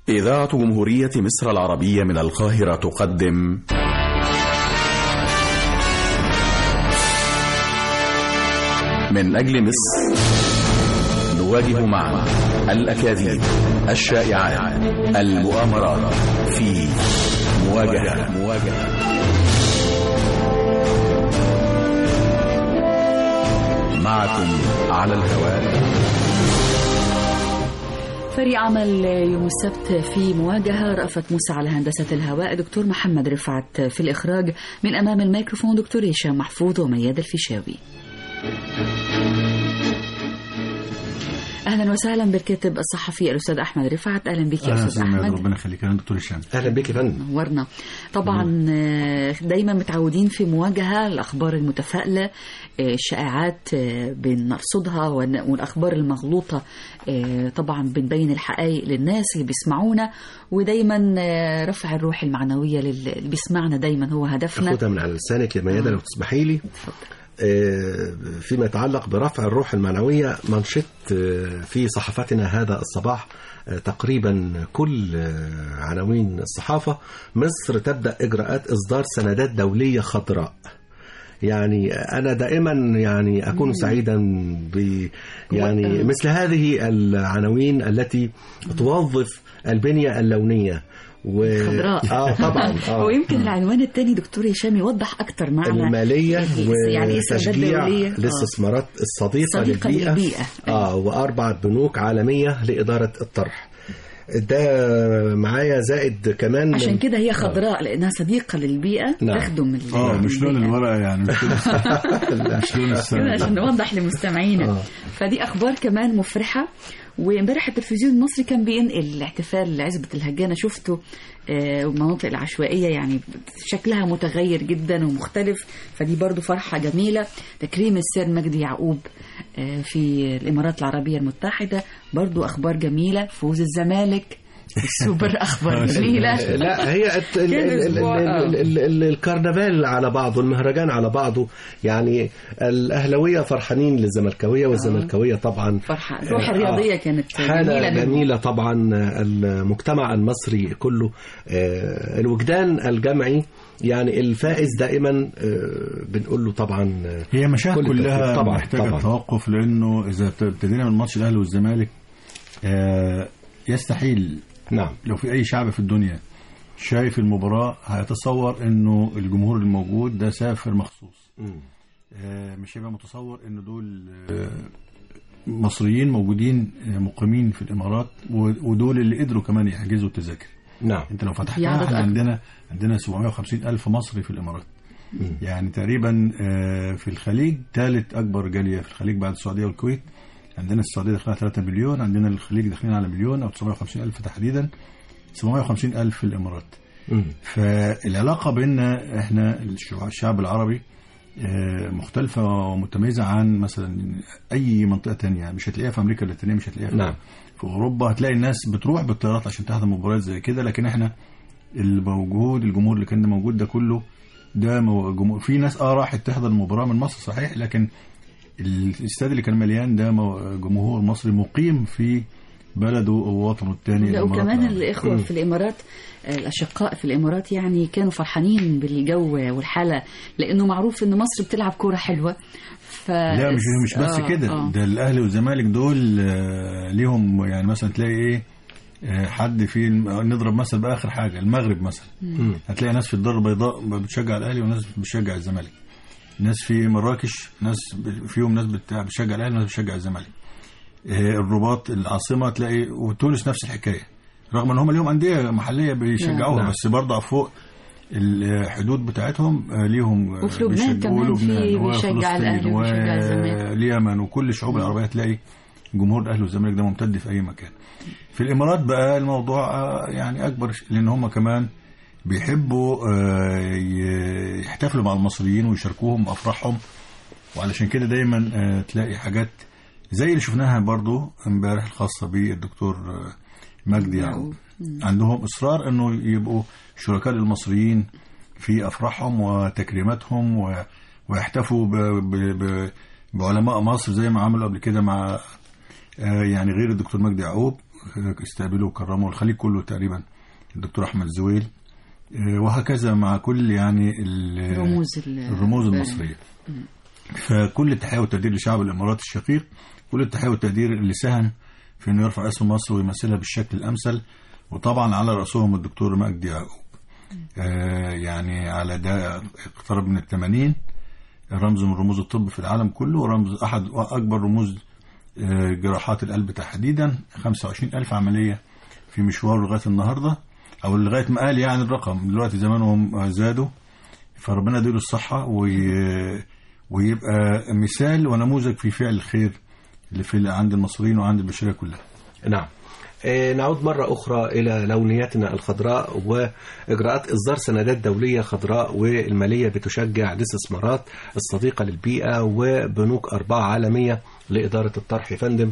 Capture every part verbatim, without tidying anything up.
إذاعة جمهورية مصر العربية من القاهرة تقدم من أجل مصر، نواجه معا الأكاذيب، الشائعات، المؤامرات في مواجهة مواجهة معكم على الهواء. فريق عمل يوم السبت في مواجهة، رأفت موسى على هندسة الهواء، دكتور محمد رفعت في الإخراج، من أمام الميكروفون دكتور هشام محفوظ ومياد الفيشاوي. اهلا وسهلا بالكاتب الصحفي الاستاذ احمد رفعت. اهلا بك يا استاذ احمد. ربنا يخليك. اهلا دكتور هشام. اهلا بك يا فندم. نورنا. طبعا دايما متعودين في مواجهه الاخبار المتفائله، الشائعات بنرصدها، والاخبار المغلوطه طبعا بنبين الحقائق للناس اللي بيسمعونا، ودايما رفع الروح المعنويه اللي بيسمعنا دايما هو هدفنا. اخدها من على لسانك يا ميادة. آه. لو تسمحي لي فيما يتعلق برفع الروح المعنوية، منشط في صحفتنا هذا الصباح تقريبا كل عناوين الصحافة: مصر تبدأ إجراءات إصدار سندات دولية خضراء. يعني أنا دائما يعني أكون سعيدا ب يعني مثل هذه العناوين التي توظف البنية اللونية خضراء. اه طبعا اه ويمكن العنوان الثاني دكتور هشام يوضح اكتر معنا الماليه يعني وتشجيع الاستثمارات الصديقه للبيئه, للبيئة. اه واربع بنوك عالميه لاداره الطرح. ده معايا زائد كمان عشان كده هي خضراء، آه. لانها صديقه للبيئه. نعم. تخدم اه مش لون الورقه يعني مش لون السنة عشان نوضح لمستمعينا. آه. فدي اخبار كمان مفرحه. وامبارح التلفزيون المصري كان بينقل احتفال عزبة الهجانة، شفته المناطق العشوائية يعني شكلها متغير جدا ومختلف، فدي برضو فرحة جميلة. تكريم السيد مجدي يعقوب في الإمارات العربية المتحدة، برضو أخبار جميلة. فوز الزمالك السوبر، أخبار جميلة. لا هي الكرنفال على بعضه، المهرجان على بعضه، يعني الأهلوية فرحانين للزملكاوية، والزملكاوية طبعا فرحة. روح الرياضية كانت حالة جميلة, جميلة طبعا. المجتمع المصري كله، الوجدان الجمعي، يعني الفائز دائما بنقول له طبعا. هي مشاهد كلها طبعا محتاجة توقف، لأنه إذا ابتدينا من ماتش الأهلي والزمالك يستحيل. نعم. لو في أي شعب في الدنيا شايف المباراة هيتصور إنه الجمهور الموجود ده سافر مخصوص. آه مش هيبقى متصور إنه دول آه مصريين موجودين آه مقيمين في الإمارات، ودول اللي قدروا كمان يحجزوا التذاكر. نعم. أنت لو فتحتها احنا عندنا عندنا سبعمائة وخمسين ألف مصري في الإمارات. مم. يعني تقريبا آه في الخليج ثالث أكبر جالية في الخليج بعد السعودية والكويت. عندنا السعودية داخلها ثلاثة مليون، عندنا الخليج داخلين على مليون أو تسعمائة وخمسين ألف تحديدا، سبعمائة وخمسين ألف في الإمارات. م. فالعلاقة بيننا إحنا الشعب العربي مختلفة ومتميزة عن مثلا أي منطقة تانية. مش هتلاقيها في أمريكا اللاتينية، مش هتلاقيها في, نعم. في أوروبا. هتلاقي الناس بتروح بالطيارات عشان تحضر مباريات زي كده، لكن إحنا الموجود الجمهور اللي كان موجود ده كله ده جمهور. في ناس آه راحت تحضر المباراة من مصر صحيح، لكن الاستاد اللي كان مليان ده جمهور مصري مقيم في بلده ووطنه الثاني. وكمان الإخوة م. في الإمارات، الأشقاء في الإمارات يعني كانوا فرحانين بالجو والحالة، لأنه معروف إن مصر بتلعب كورة حلوة. ف... لا مش مش بس آه كده آه. ده الأهلي والزمالك دول آه ليهم يعني مثلا تلاقي إيه آه حد في نضرب مثلا بآخر حاجة المغرب مثلا م. هتلاقي ناس في الدار البيضاء بتشجع الأهلي وناس بتشجع الزمالك. ناس في مراكش ناس فيهم ناس بتشجع الاهلي وناس بتشجع الزمالك. الرباط العاصمه تلاقي، وتونس نفس الحكايه، رغم ان هم اليوم انديه محليه بيشجعوها. نعم. بس برضه فوق الحدود بتاعتهم ليهم. وفي لبنان كمان في بيشجع الاهلي وبيشجع الزمالك، واليمن وكل الشعوب العربيه تلاقي جمهور الاهلي والزمالك ده ممتد في اي مكان. في الامارات بقى الموضوع يعني اكبر، لان هم كمان بيحبوا يحتفلوا مع المصريين ويشاركوهم بأفراحهم، وعلشان كده دايما تلاقي حاجات زي اللي شفناها برضو امبارح الخاصة بالدكتور مجدي يعقوب. عندهم إصرار أنه يبقوا شركاء المصريين في أفراحهم وتكريماتهم، ويحتفوا بعلماء مصر زي ما عملوا قبل كده مع يعني غير الدكتور مجدي يعقوب. استقبلوا وكرموا الخليج كله تقريبا الدكتور أحمد زويل، وهكذا مع كل يعني الرموز الرموز المصرية. فكل التحية والتقدير لشعب الإمارات الشقيق، كل التحية والتقدير اللي ساهم في إنه يرفع اسم مصر ويمثلها بالشكل الأمثل، وطبعا على رأسهم الدكتور مجدي يعقوب. آه يعني على ده اقترب من الثمانين، رمز من رموز الطب في العالم كله، ورمز أحد أكبر رموز آه جراحات القلب تحديدا، خمسة وعشرين ألف عملية في مشوار لغاية النهاردة، أو لغاية ما قال يعني الرقم دلوقتي زمانهم زادوا. فربنا يديله الصحة ويبقى مثال ونموذج في فعل الخير اللي في عند المصريين وعند البشرية كلها. نعم. نعود مرة أخرى إلى لونياتنا الخضراء وإجراءات إصدار سندات دولية خضراء والمالية بتشجع الاستثمارات الصديقة للبيئة وبنوك أرباح عالمية لإدارة الطرح. فندم،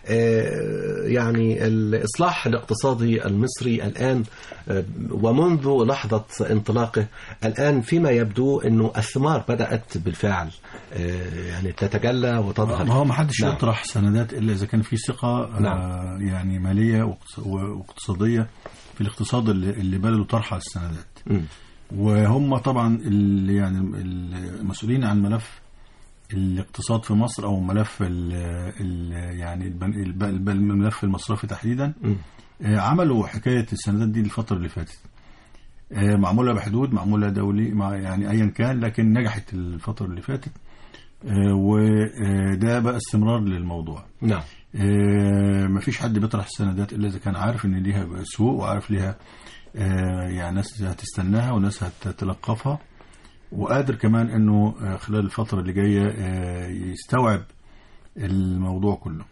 يعني الإصلاح الاقتصادي المصري الآن ومنذ لحظة انطلاقه الآن فيما يبدو أنه الثمار بدأت بالفعل يعني تتجلى وتظهر. ما هو ما حدش نعم. يطرح سندات إلا إذا كان في ثقة نعم. يعني مالية واقتصادية في الاقتصاد اللي بلدوا طرح السندات. م. وهم طبعا اللي يعني المسؤولين عن ملف الاقتصاد في مصر او ملف ال ال يعني الملف المصرفي تحديدا، م. عملوا حكايه السندات دي الفتره اللي فاتت، معموله بحدود، معموله دولي مع يعني ايا كان، لكن نجحت الفتره اللي فاتت، وده بقى استمرار للموضوع. نعم. مفيش حد بيطرح السندات الا اذا كان عارف ان ليها سوق وعارف ليها يعني ناس هتستناها وناس هتتلقفها، وقادر كمان انه خلال الفترة اللي جاية يستوعب الموضوع كله.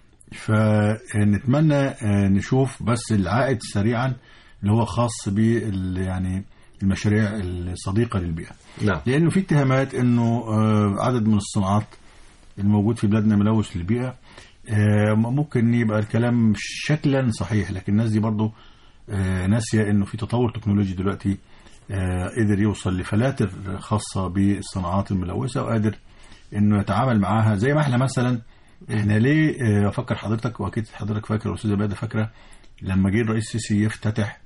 فنتمنى نشوف بس العائد سريعا اللي هو خاص بال يعني المشاريع الصديقة للبيئة. نعم. لانه في اتهامات انه عدد من الصناعات الموجود في بلادنا ملوث للبيئة. ممكن يبقى الكلام شكلا صحيح، لكن الناس دي برضو ناسية انه في تطور تكنولوجي دلوقتي قدر يوصل لفلاتر خاصة بالصناعات الملوثة، وقادر انه يتعامل معاها. زي ما احنا مثلا احنا ليه افكر حضرتك واكيد حضرتك فاكر والاستاذه بادة فاكره لما جه الرئيس السيسي يفتتح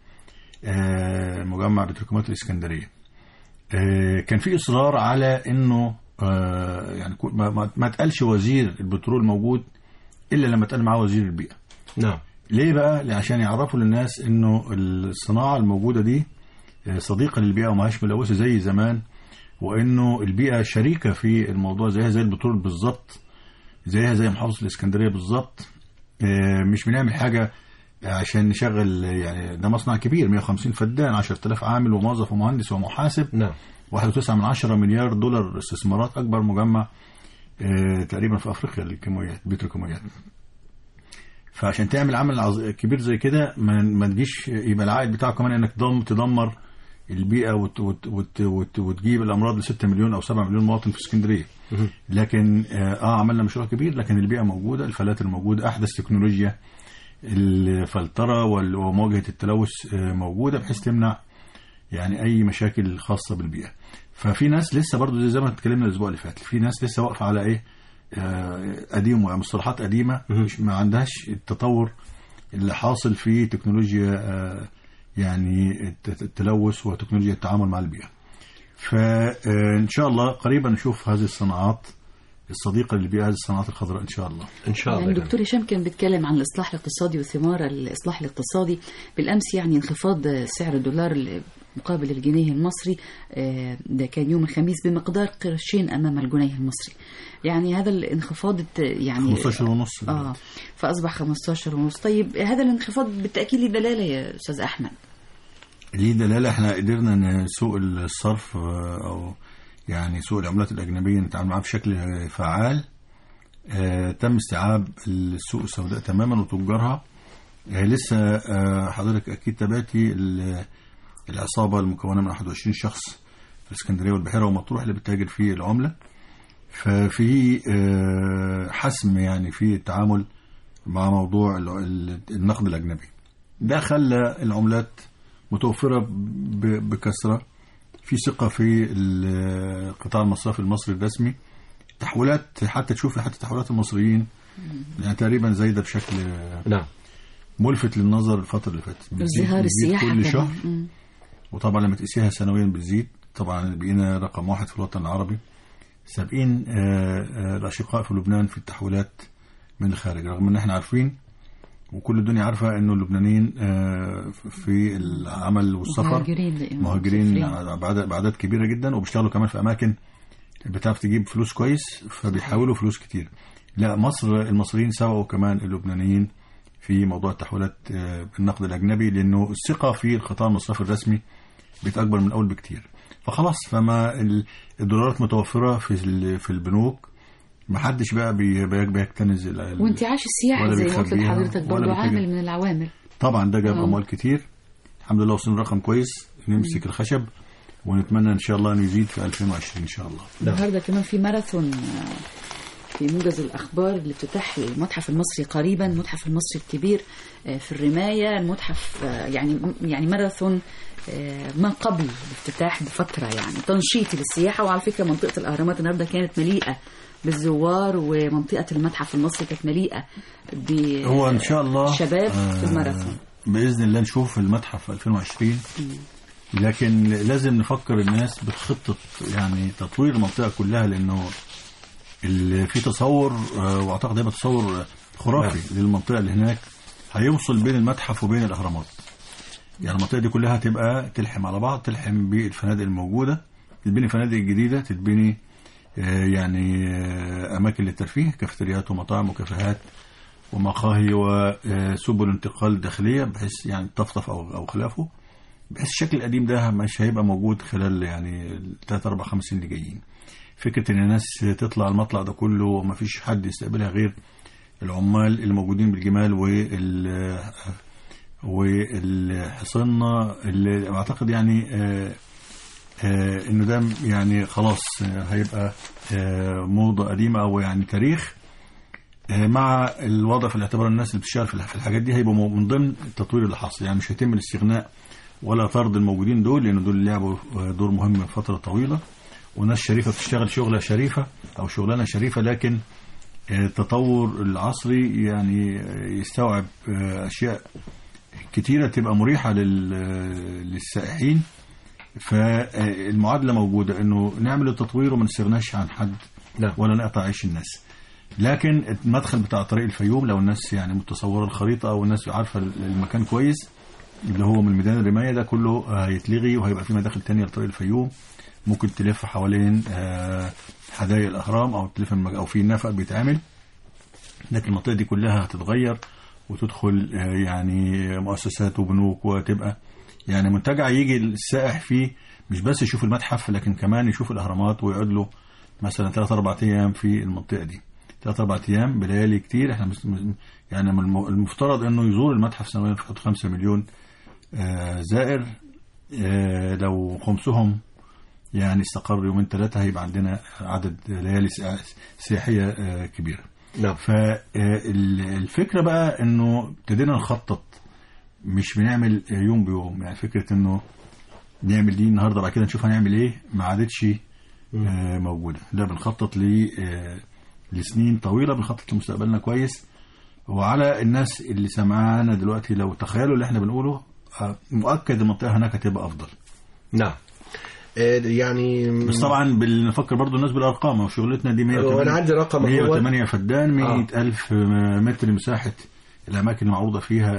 مجمع بتروكيماويات الاسكندريه، كان في اصرار على انه يعني ما تقالش وزير البترول موجود الا لما تقال معاه وزير البيئه. نعم. ليه بقى؟ عشان يعرفوا للناس انه الصناعه الموجوده دي صديقة للبيئة وماهاش ملوثة زي زمان، وإنه البيئة شريكة في الموضوع زيها زي البترول بالظبط، زيها زي محافظة الإسكندرية بالظبط. مش بنعمل حاجة عشان نشغل، يعني ده مصنع كبير مئة وخمسين فدان، عشرة آلاف عامل وموظف ومهندس ومحاسب. نعم. واحد وتسعة من عشرة مليار دولار استثمارات، أكبر مجمع تقريبا في أفريقيا للكيماويات بتروكيماويات. فعشان تعمل عمل كبير زي كده ما تجيش يبقى العائد بتاعه كمان انك تدمر البيئة وت وت وت وت وتجيب الأمراض لستة مليون أو سبعة مليون مواطن في اسكندرية. لكن آه عملنا مشروع كبير، لكن البيئة موجودة، الفلاتر موجودة، أحدث تكنولوجيا الفلترة ومواجهة التلوث آه موجودة بحيث تمنع يعني أي مشاكل خاصة بالبيئة. ففي ناس لسه برضو زي ما اتكلمنا الأسبوع اللي فات، في ناس لسه واقفة على إيه آه قديم ومصطلحات قديمة، مش ما عندهاش التطور اللي حاصل في تكنولوجيا آه يعني التلوث وتكنولوجيا التعامل مع البيئة. فإن شاء الله قريبا نشوف هذه الصناعات الصديقة للبيئة، هذه الصناعات الخضراء إن شاء الله. إن شاء الله. يعني دكتور هشام كان بيتكلم عن الإصلاح الاقتصادي وثمار الإصلاح الاقتصادي. بالأمس يعني انخفاض سعر الدولار مقابل الجنيه المصري، ده كان يوم الخميس بمقدار قرشين أمام الجنيه المصري. يعني هذا الانخفاض يعني خمسة عشر ونص آه فأصبح خمسة عشر ونص. طيب هذا الانخفاض بالتأكيد له دلالة يا أستاذ أحمد؟ ليه دلالة. احنا قدرنا سوق الصرف أو يعني سوق العملات الأجنبية نتعامل معاه بشكل فعال. اه تم استيعاب السوق السوداء تماما وتجارها. اه لسه اه حضرتك أكيد تابعتي العصابة المكونة من واحد وعشرين شخص في الإسكندرية والبحيرة ومطروح اللي بتتاجر في العملة. ففي اه حسم يعني في التعامل مع موضوع النقد الأجنبي، ده خلى العملات متوفرة بكثرة، في ثقة في القطاع المصرفي المصري الرسمي. تحويلات حتى تشوف حتى تحويلات المصريين يعني تقريبا زايدة بشكل نعم ملفت للنظر الفتره اللي فاتت. ازدهار السياحه كل كمان. شهر، مم. وطبعا لما تقيسيها سنويا بتزيد. طبعا بقينا رقم واحد في الوطن العربي، سابقين الاشقاء في لبنان في التحويلات من الخارج، رغم ان احنا عارفين وكل الدنيا عارفة انه اللبنانيين في العمل والسفر مهاجرين مهاجرين بعدد كبيرة جدا، وبيشتغلوا كمان في اماكن بتعرف تجيب فلوس كويس، فبيحاولوا فلوس كتير. لا، مصر المصريين سبقوا كمان اللبنانيين في موضوع التحويلات بالنقد الاجنبي، لانه الثقة في القطاع المصرفي الرسمي بيتأكبر من الاول بكتير. فخلاص، فما الدولارات متوفرة في في البنوك، ما حدش بقى بيكتنز. وانت عاش السياحه زي ما قلت لحضرتك برضه عامل من العوامل. طبعا ده جاب اموال كتير، الحمد لله وصلنا رقم كويس، نمسك الخشب ونتمنى ان شاء الله انه يزيد في ألفين وعشرين ان شاء الله. النهارده كمان في ماراثون في موجز الاخبار لافتتاح المتحف المصري قريبا، المتحف المصري الكبير في الرمايه، المتحف يعني يعني ماراثون ما قبل الافتتاح بفتره، يعني تنشيط للسياحه. وعلى فكره منطقه الاهرامات النهارده كانت مليئه بالزوار، ومنطقة المتحف المصري كانت مليئة ب هو إن شاء الله شباب في الماراثون. بإذن الله نشوف المتحف في ألفين وعشرين، لكن لازم نفكر الناس بخطة يعني تطوير المنطقة كلها، لأنه في تصور، وأعتقد هيبقى تصور خرافي للمنطقة اللي هناك، هيوصل بين المتحف وبين الأهرامات. يعني المنطقة دي كلها تبقى تلحم على بعض، تلحم بالفنادق الموجودة، تتبني فنادق جديدة، تتبني يعني أماكن للترفيه، كافتريات ومطاعم وكافيهات ومقاهي وسبل انتقال داخلية، بحيث يعني تفطف أو أو خلافه، بحيث الشكل القديم ده مش هيبقى موجود خلال يعني ثلاث أربع خمس سنين اللي جايين. فكرة إن الناس تطلع المطلع ده كله وما فيش حد يستقبلها غير العمال الموجودين بالجمال وال والحصنة، اللي أعتقد يعني آه انه ده يعني خلاص آه هيبقى آه موضة قديمة او يعني تاريخ، آه مع الوضع في الاعتبار الناس اللي بتشتغل في الحاجات دي هيبقوا من ضمن التطوير اللي حاصل. يعني مش هيتم الاستغناء ولا طرد الموجودين دول، لان دول لعبوا دور مهم فترة طويلة، وناس شريفة بتشتغل شغلة شريفة او شغلانة شريفة، لكن التطور العصري يعني يستوعب آه اشياء كتيرة تبقى مريحة للسائحين. فالمعادلة موجودة انه نعمل التطوير وما نستغناش عن حد لا. ولا نقطع عيش الناس. لكن المدخل بتاع طريق الفيوم، لو الناس يعني متصورة الخريطة او الناس عارفة المكان كويس، اللي هو من ميدان الرماية ده كله هيتلغي، وهيبقى في مداخل تانية لطريق الفيوم، ممكن تلف حوالين حدائق الأهرام او تلف او في نفق بيتعمل، لكن المنطقة دي كلها هتتغير وتدخل يعني مؤسسات وبنوك، وتبقى يعني منتجع يجي السائح فيه مش بس يشوف المتحف، لكن كمان يشوف الأهرامات، ويقعد له مثلا ثلاث أربع أيام في المنطقة دي، ثلاث أربع أيام بليالي كتير. احنا يعني المفترض إنه يزور المتحف سنويا في حدود خمسة مليون آه زائر، آه لو خمسهم يعني استقر يومين ثلاثة هيبقى عندنا عدد ليالي سياحية آه كبيرة. نعم. فالفكرة بقى إنه ابتدينا نخطط، مش بنعمل يوم بيوم. يعني فكرة انه نعمل دي النهاردة بعد كده نشوف هنعمل ايه ما عادتش آه موجودة. لا، بنخطط آه لسنين طويلة، بنخطط لمستقبلنا كويس. وعلى الناس اللي سمعانا دلوقتي لو تخيلوا اللي احنا بنقوله، آه مؤكد المنطقة هناك هتبقى افضل. نعم. يعني بس طبعا بنفكر برضو الناس بالارقام، وشغلتنا دي مية وثمانية وانا عندي رقم مية وثمانية فدان، مية ألف متر مساحة الأماكن المعروضة فيها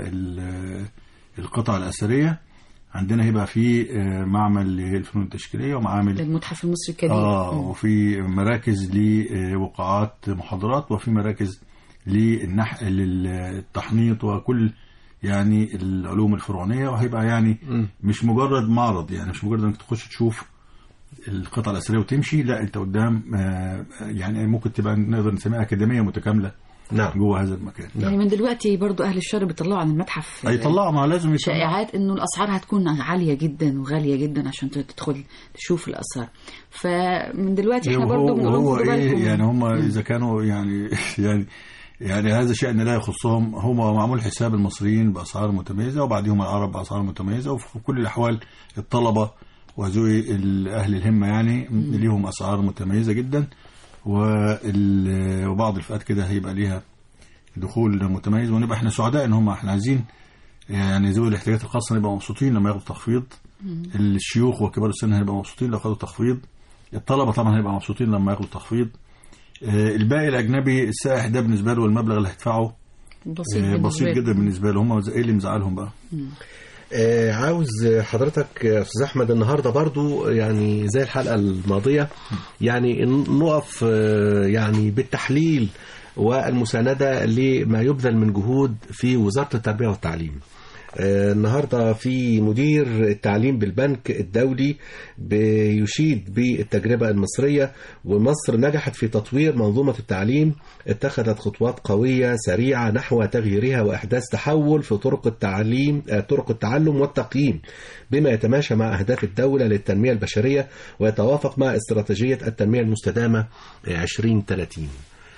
القطع الأثرية. عندنا هيبقى في معمل للفنون التشكيلية، ومعامل للمتحف المصري الكبير، آه وفي مراكز لوقاعات محاضرات، وفي مراكز للنح للتحنيط وكل يعني العلوم الفرعونية. وهيبقى يعني م. مش مجرد معرض، يعني مش مجرد انك تخش تشوف القطع الأثرية وتمشي، لا انت قدام يعني ممكن تبقى نقدر نسميها أكاديمية متكاملة. نعم. جوه هذا المكان. يعني من دلوقتي برضو أهل الشر بيطلعوا عن المتحف يطلعوا، ما لازم يطلعوا شائعات إنه الأسعار هتكون عالية جدا وغالية جدا عشان تدخل تشوف الآثار. فمن دلوقتي احنا برضو بنقول إيه يعني هم إذا كانوا يعني يعني يعني هذا شأن لا يخصهم، هم معمول حساب المصريين بأسعار متميزة، وبعدهم العرب بأسعار متميزة، وفي كل الأحوال الطلبة وذوي أهل الهمة يعني ليهم أسعار متميزة جدا، وبعض الفئات كده هيبقى ليها دخول متميز، ونبقى احنا سعداء ان هم احنا عايزين يعني ذوي الاحتياجات الخاصه نبقى مبسوطين لما ياخدوا تخفيض، الشيوخ وكبار السن هنبقى مبسوطين لو خدوا تخفيض، الطلبه طبعا هيبقى مبسوطين لما ياخدوا تخفيض. الباقي الاجنبي السائح ده بالنسبه له المبلغ اللي هيدفعه بسيط, بسيط جدا بالنسبه له. هم ايه اللي مزعلهم بقى؟ آه عاوز حضرتك يا استاذ احمد النهارده برضو يعني زي الحلقه الماضيه يعني نقف آه يعني بالتحليل والمسانده لما يبذل من جهود في وزاره التربيه والتعليم. آه النهارده في مدير التعليم بالبنك الدولي بيشيد بالتجربه المصريه، ومصر نجحت في تطوير منظومه التعليم، اتخذت خطوات قويه سريعه نحو تغييرها واحداث تحول في طرق التعليم آه طرق التعلم والتقييم بما يتماشى مع اهداف الدوله للتنميه البشريه ويتوافق مع استراتيجيه التنميه المستدامه عشرين ثلاثين.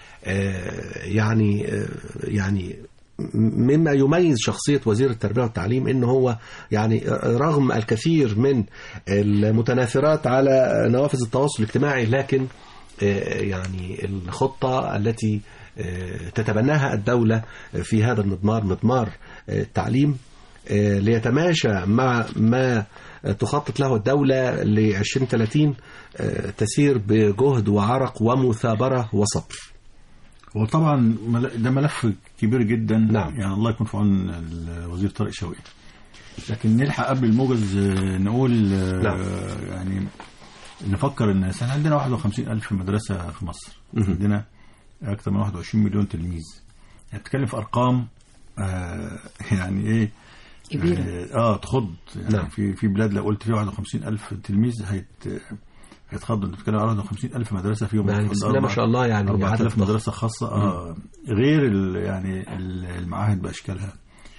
آه يعني آه يعني مما يميز شخصية وزير التربية والتعليم إنه هو يعني رغم الكثير من المتناثرات على نوافذ التواصل الاجتماعي، لكن يعني الخطة التي تتبناها الدولة في هذا المضمار مضمار التعليم ليتماشى مع ما تخطط له الدولة لعشرين ثلاثين تسير بجهد وعرق ومثابرة وصبر. وطبعا ده ملف كبير جدا. نعم. يعني الله يكون في عون الوزير طارق شوقي، لكن نلحق قبل الموجز نقول نعم. يعني نفكر ان احنا عندنا واحد وخمسين ألف مدرسة في مصر، عندنا اكثر من واحد وعشرين مليون تلميذ، يعني بتتكلم في ارقام آه يعني ايه كبيرة. اه, آه تخض يعني. نعم. في في بلاد لو قلت فيها واحد وخمسين ألف تلميذ هيت هيتخضوا. بتتكلم على واحد وخمسين ألف مدرسة فيهم يعني بسم الله ما شاء الله يعني أربعة آلاف مدرسة خاصة آه غير يعني المعاهد بأشكالها.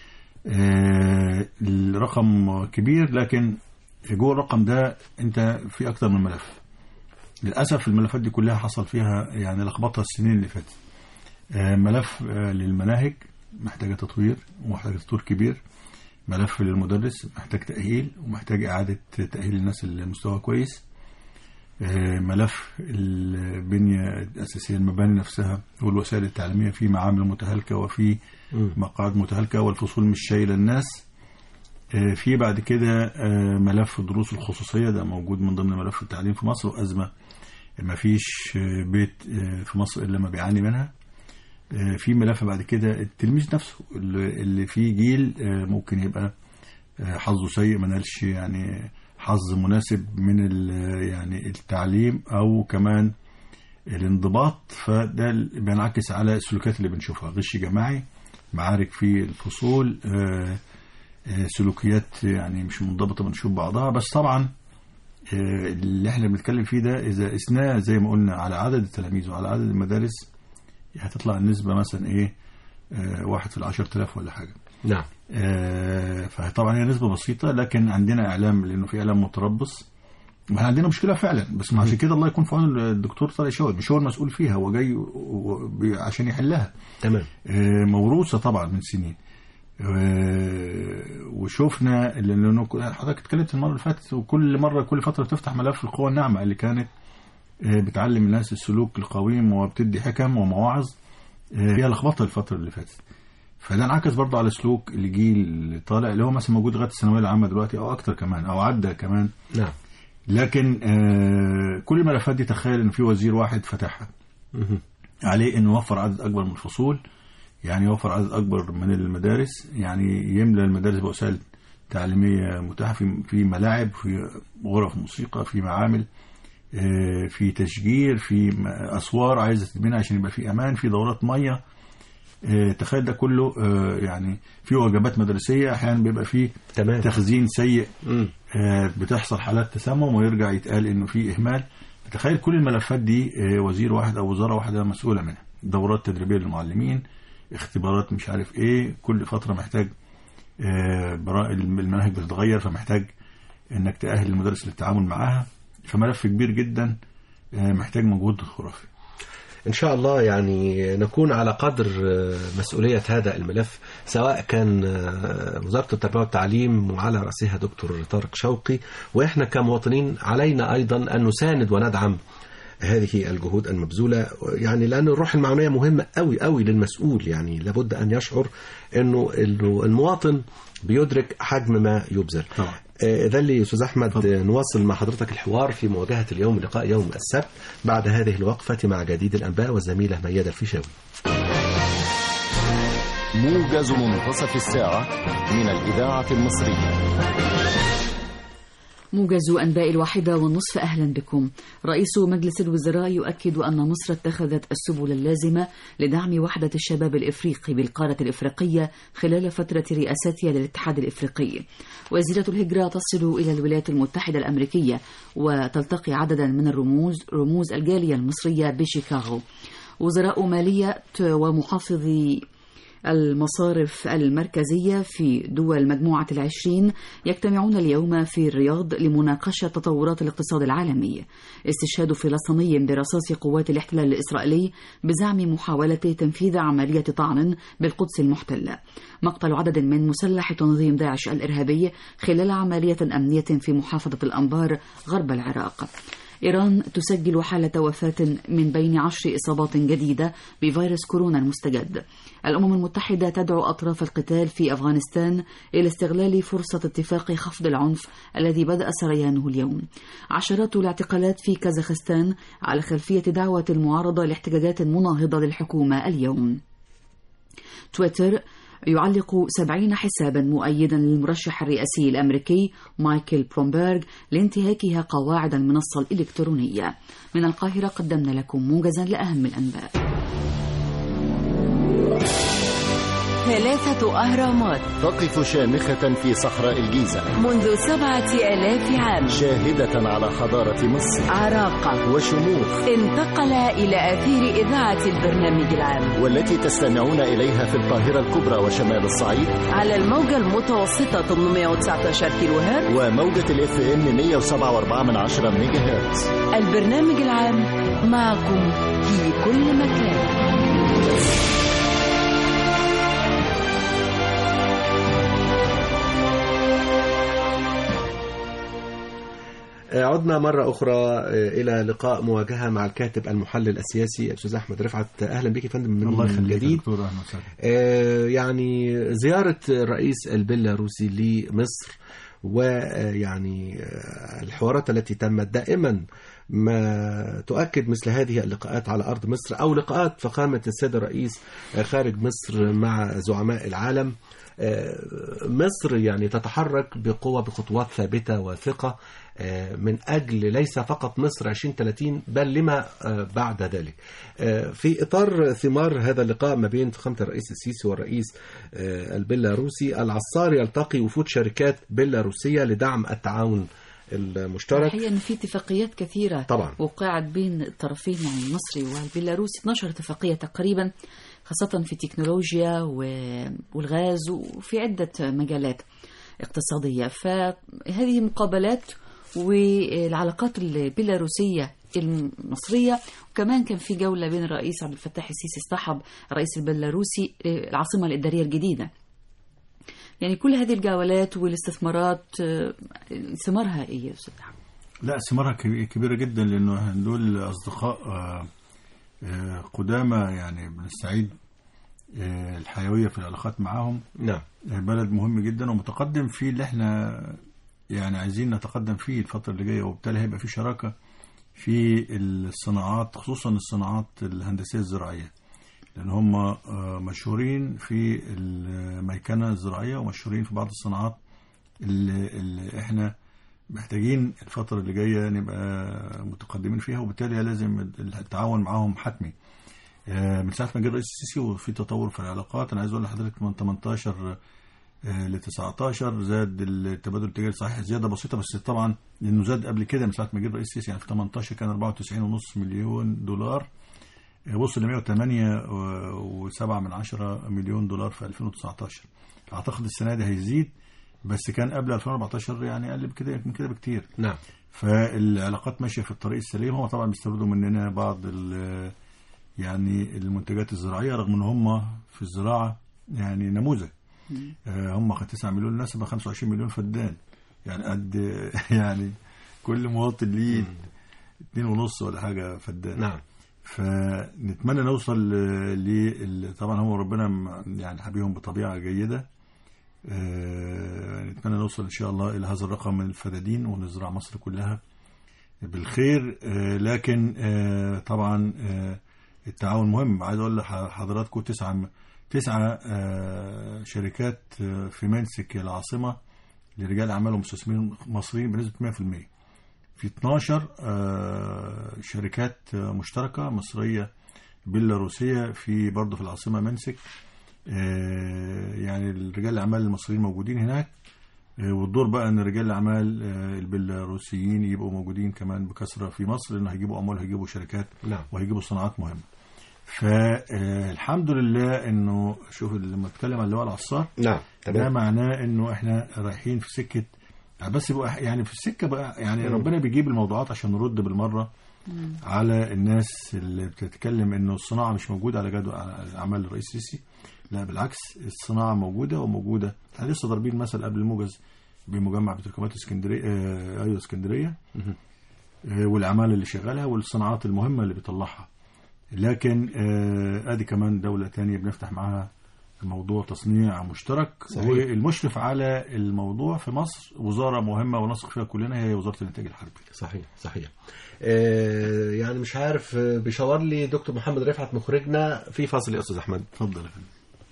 آه الرقم كبير، لكن جوه الرقم ده أنت في أكتر من ملف. للأسف الملفات دي كلها حصل فيها يعني لخبطة السنين اللي فاتت. آه ملف آه للمناهج محتاجة تطوير ومحتاجة تطوير كبير. ملف للمدرس محتاج تأهيل ومحتاج إعادة تأهيل الناس اللي مستوى كويس. ملف البنية الأساسية المباني نفسها والوسائل التعليمية، في معامل متهالكة وفي مقاعد متهالكة والفصول مش شايلة الناس. في بعد كده ملف الدروس الخصوصية، ده موجود من ضمن ملف التعليم في مصر، وأزمة ما فيش بيت في مصر إلا ما بيعاني منها. في ملف بعد كده التلميذ نفسه اللي فيه جيل ممكن يبقى حظه سيء، ما نالش يعني حظ مناسب من يعني التعليم او كمان الانضباط، فده بينعكس على السلوكيات اللي بنشوفها، غش جماعي، معارك في الفصول، سلوكيات يعني مش منضبطه بنشوف بعضها. بس طبعا اللي احنا بنتكلم فيه ده اذا قسناه زي ما قلنا على عدد التلاميذ وعلى عدد المدارس هتطلع النسبه مثلا ايه واحد في العشر تلاف ولا حاجه. نعم. آه فطبعا هي نسبة بسيطة، لكن عندنا إعلام لأنه في إعلام متربص، عندنا مشكلة فعلا. بس عشان كده الله يكون في عون الدكتور طارق شوقي، مش هو المسؤول فيها، هو جاي عشان يحلها. تمام. آه موروثة طبعا من سنين. آه وشوفنا لأنه حضرتك اتكلمت المرة اللي فاتت، وكل مرة كل فترة تفتح ملف القوى الناعمة اللي كانت آه بتعلم الناس السلوك القويم وبتدي حكم ومواعظ. آه فيها لخبطة الفترة اللي فاتت، فده انعكس برضه على سلوك الجيل اللي طالع اللي هو مثلا موجود لغايه الثانويه العامه دلوقتي او اكتر كمان او عدى كمان. نعم. لكن آه كل الملفات دي تخيل ان في وزير واحد فتحها عليه انه يوفر عدد اكبر من الفصول، يعني يوفر عدد اكبر من المدارس، يعني يملى المدارس بوسائل تعليميه متاحه، في في ملاعب، في غرف موسيقى، في معامل، آه في تشجير، في اسوار عايزه تتبني عشان يبقى في امان، في دورات ميه. اه تخيل ده كله. اه يعني في وجبات مدرسية أحيانا بيبقى فيه تمام. تخزين سيء، اه بتحصل حالات تسمم ويرجع يتقال إنه فيه إهمال. تخيل كل الملفات دي اه وزير واحد أو وزارة واحدة مسؤولة منها. دورات تدريبية للمعلمين، اختبارات مش عارف إيه، كل فترة محتاج اه المناهج بتتغير، فمحتاج إنك تأهل المدرس للتعامل معاها. فملف كبير جدا اه محتاج مجهود خرافي. إن شاء الله يعني نكون على قدر مسؤولية هذا الملف، سواء كان وزارة التربية والتعليم وعلى رأسها دكتور طارق شوقي، وإحنا كمواطنين علينا أيضا أن نساند وندعم هذه الجهود المبذولة، يعني لأن الروح المعنوية مهمة قوي قوي للمسؤول. يعني لابد أن يشعر أنه المواطن بيدرك حجم ما يبذل. إذا اللي أستاذ أحمد طبعا. نواصل مع حضرتك الحوار في مواجهة اليوم، لقاء يوم السبت بعد هذه الوقفة مع جديد الأنباء والزميلة ميادة الفيشاوي. موجز منتصف الساعة من الإذاعة المصرية. موجز أنباء الواحدة والنصف، أهلا بكم. رئيس مجلس الوزراء يؤكد أن مصر اتخذت السبل اللازمة لدعم وحدة الشباب الإفريقي بالقارة الإفريقية خلال فترة رئاستها للاتحاد الإفريقي. وزيرة الهجرة تصل إلى الولايات المتحدة الأمريكية وتلتقي عددا من الرموز رموز الجالية المصرية بشيكاغو. وزراء مالية ومحافظي المصارف المركزية في دول مجموعة العشرين يجتمعون اليوم في الرياض لمناقشة تطورات الاقتصاد العالمي. استشهاد فلسطيني برصاص قوات الاحتلال الإسرائيلي بزعم محاولة تنفيذ عملية طعن بالقدس المحتلة. مقتل عدد من مسلح تنظيم داعش الإرهابي خلال عملية أمنية في محافظة الأنبار غرب العراق. إيران تسجل حالة وفاة من بين عشر إصابات جديدة بفيروس كورونا المستجد. الأمم المتحدة تدعو أطراف القتال في أفغانستان إلى استغلال فرصة اتفاق خفض العنف الذي بدأ سريانه اليوم. عشرات الاعتقالات في كازاخستان على خلفية دعوة المعارضة لاحتجاجات مناهضة للحكومة اليوم. تويتر يعلق سبعين حسابا مؤيدا للمرشح الرئاسي الأمريكي مايكل بلومبرغ لانتهاكها قواعد المنصة الإلكترونية. من القاهرة قدمنا لكم موجزا لأهم الأنباء. ثلاثة أهرامات تقف شامخة في صحراء الجيزة منذ سبعة آلاف عام، شاهدة على حضارة مصر، عراقة وشموخ. انتقل إلى أثير إذاعة البرنامج العام، والتي تستمعون إليها في القاهرة الكبرى وشمال الصعيد على الموجة المتوسطة ثمانمائة وتسعة عشر كيلو هرتز وموجة الاف ام مئة وسبعة فاصلة أربعة من عشرة ميجا هرتز. البرنامج العام معكم في كل مكان. عدنا مرة أخرى إلى لقاء مواجهة مع الكاتب المحلل السياسي الأستاذ أحمد رفعت. أهلا بك فندم من جديد. يعني زيارة الرئيس البيلاروسي لمصر ويعني الحوارات التي تمت دائما ما تؤكد مثل هذه اللقاءات على أرض مصر أو لقاءات فخامة السيد الرئيس خارج مصر مع زعماء العالم. مصر يعني تتحرك بقوة بخطوات ثابتة وثقة من أجل ليس فقط مصر عشرين ثلاثين بل لما بعد ذلك. في إطار ثمار هذا اللقاء ما بين فخامة الرئيس السيسي والرئيس البيلاروسي، العصار يلتقي وفود شركات بيلاروسية لدعم التعاون المشترك. الحقيقة أن في اتفاقيات كثيرة طبعا وقعت بين الطرفين، يعني المصري والبيلاروسي اثناشر اتفاقية تقريبا، خاصة في التكنولوجيا والغاز وفي عدة مجالات اقتصادية. فهذه مقابلات والعلاقات البيلاروسية المصرية. وكمان كان في جولة بين الرئيس عبد الفتاح السيسي اصطحب الرئيس البيلاروسي العاصمة الإدارية الجديدة. يعني كل هذه الجولات والاستثمارات ثمارها ايه يا استاذ احمد؟ لا ثمارها كبيرة جدا، لأنه دول أصدقاء قدامى، يعني بنستعيد الحيوية في العلاقات معهم. نعم. بلد مهم جدا ومتقدم فيه اللي احنا يعني عايزين نتقدم فيه الفترة اللي جاية، وبالتالي هيبقى في شراكة في الصناعات، خصوصا الصناعات الهندسية الزراعية، لأن هم مشهورين في الميكنة الزراعية ومشهورين في بعض الصناعات اللي, اللي احنا محتاجين الفترة اللي جاية نبقى متقدمين فيها، وبالتالي لازم التعاون معاهم حتمي. من ساعة ما جه الرئيس السيسي وفي تطور في العلاقات. أنا عايز أقول لحضرتك من ثمانية عشر ل تسعة عشر زاد التبادل التجاري، صحيح زيادة بسيطة بس طبعا لأنه زاد قبل كده من ساعة ما جه الرئيس السيسي. يعني في ثمانية عشر كان أربعة وتسعين فاصلة خمسة مليون دولار، وصل ل مئة وثمانية فاصلة سبعة من عشرة مليون دولار في ألفين وتسعة عشر. أعتقد السنة دي هيزيد، بس كان قبل ألفين وأربعة عشر يعني أقل بكده من كده بكتير. نعم. فالعلاقات ماشية في الطريق السليم. هم طبعا بيستوردوا مننا بعض يعني المنتجات الزراعية، رغم ان هم في الزراعة يعني نموذج. هم تسعة مليون نسمة، خمسة وعشرين مليون فدان، يعني قد يعني كل مواطن ليه اتنين ونص ولا حاجة فدان. نعم. فنتمنى نوصل ل طبعا هم ربنا يعني حبيهم بطبيعة جيدة. نتمنى نوصل إن شاء الله إلى هذا الرقم من الفدادين ونزرع مصر كلها بالخير. لكن طبعا التعاون مهم. عايز أقول لحضراتكم تسعة تسعة شركات في منسك العاصمة لرجال أعمال ومستثمرين مصريين بنسبة مئة في المئة. في اتناشر شركات مشتركة مصرية بيلاروسية في برضه في العاصمة منسك. يعني رجال الأعمال المصريين موجودين هناك، والدور بقى ان رجال الاعمال البيلاروسيين يبقوا موجودين كمان بكثره في مصر، لان هيجيبوا اموال، هيجيبوا شركات، نعم. وهيجيبوا صناعات مهمه. فالحمد لله انه شوف لما اتكلم عن اللواء العصار، نعم، ده معناه انه احنا رايحين في سكه، بس بقى يعني في السكه بقى يعني م. ربنا بيجيب الموضوعات عشان نرد بالمره م. على الناس اللي بتتكلم انه الصناعه مش موجوده على جدول اعمال الرئيس السيسي. لا بالعكس، الصناعه موجوده وموجوده. احنا لسه ضاربين مثل قبل الموجز بمجمع بتروكيماويات اسكندريه، آه ايوه اسكندريه، آه والاعمال اللي شغالها والصناعات المهمه اللي بيطلعها. لكن آه ادي كمان دوله تانية بنفتح معاها موضوع تصنيع مشترك. صحيح. والمشرف على الموضوع في مصر وزاره مهمه ونثق فيها كلنا، هي وزاره الانتاج الحربي. صحيح صحيح. آه يعني مش عارف، بيشاور لي دكتور محمد رفعت مخرجنا في فاصل يا استاذ احمد. اتفضل يا فندم.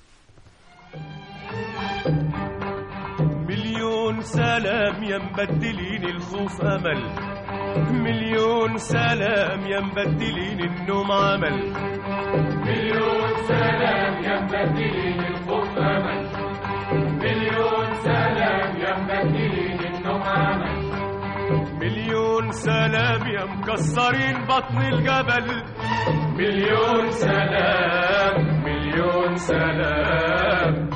مليون سلام يا مبدلين الخوف امل، مليون سلام يا مبدلين النوم عمل، مليون سلام يا مبدلين الخوف امل، مليون سلام يا مبدلين النوم عمل، مليون سلام يا مكسرين بطن الجبل، مليون سلام مليون سلام.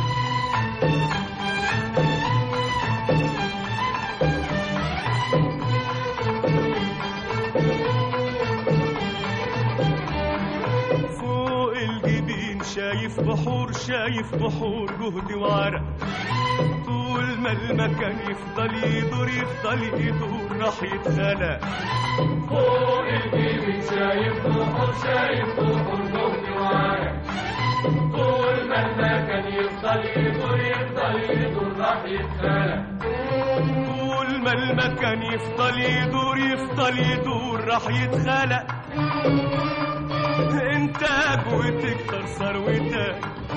فوق الجبين شايف بحور، شايف بحور جهد وعرق، طول ما المكان يفضل يدور يفضل يدور راح يتخلق. فوق الجبين شايف بحور، شايف بحور جهد وعرق، طول ما المكان يفضل يدور يفضل يدور راح يتخلق. طول ما المكان يفضل يدور يفضل يدور راح يتخلق. انتاج وتكتر ثروتك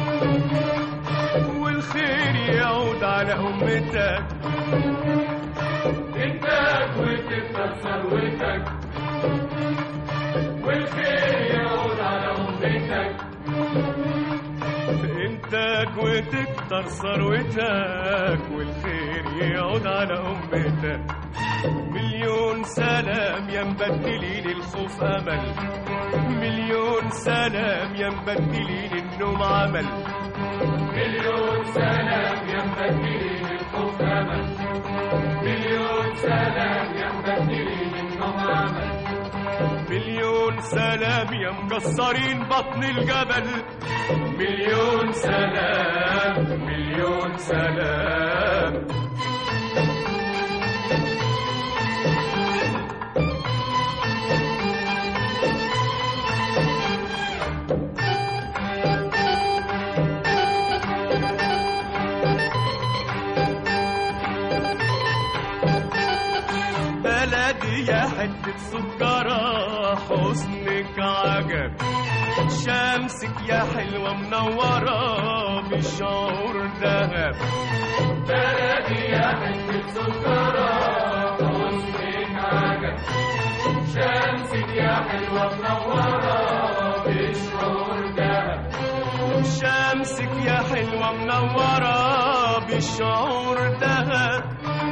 والخير يعود على امتك، انتاج وتكتر ثروتك والخير يعود على امتك، انتاج وتكتر ثروتك والخير يعود على امتك. مليون سلام يا مبدلين الخوف امل، مليون سلام يا مبدلين النوم عمل، مليون سلام يا مبدلين الخوف امل، مليون سلام يا مبدلين النوم عمل، مليون سلام يا مكسرين بطن الجبل، مليون سلام مليون سلام. بلدي يا حتة سكرة حسنك عجب، شمسك يا حلوة منورة بالشعور دهب. بلدي يا حتة سكرة حسنك عجب، شمسك يا حلوة منورة بالشعور دهب. شمسك يا حلوة منورة بالشعور دهب.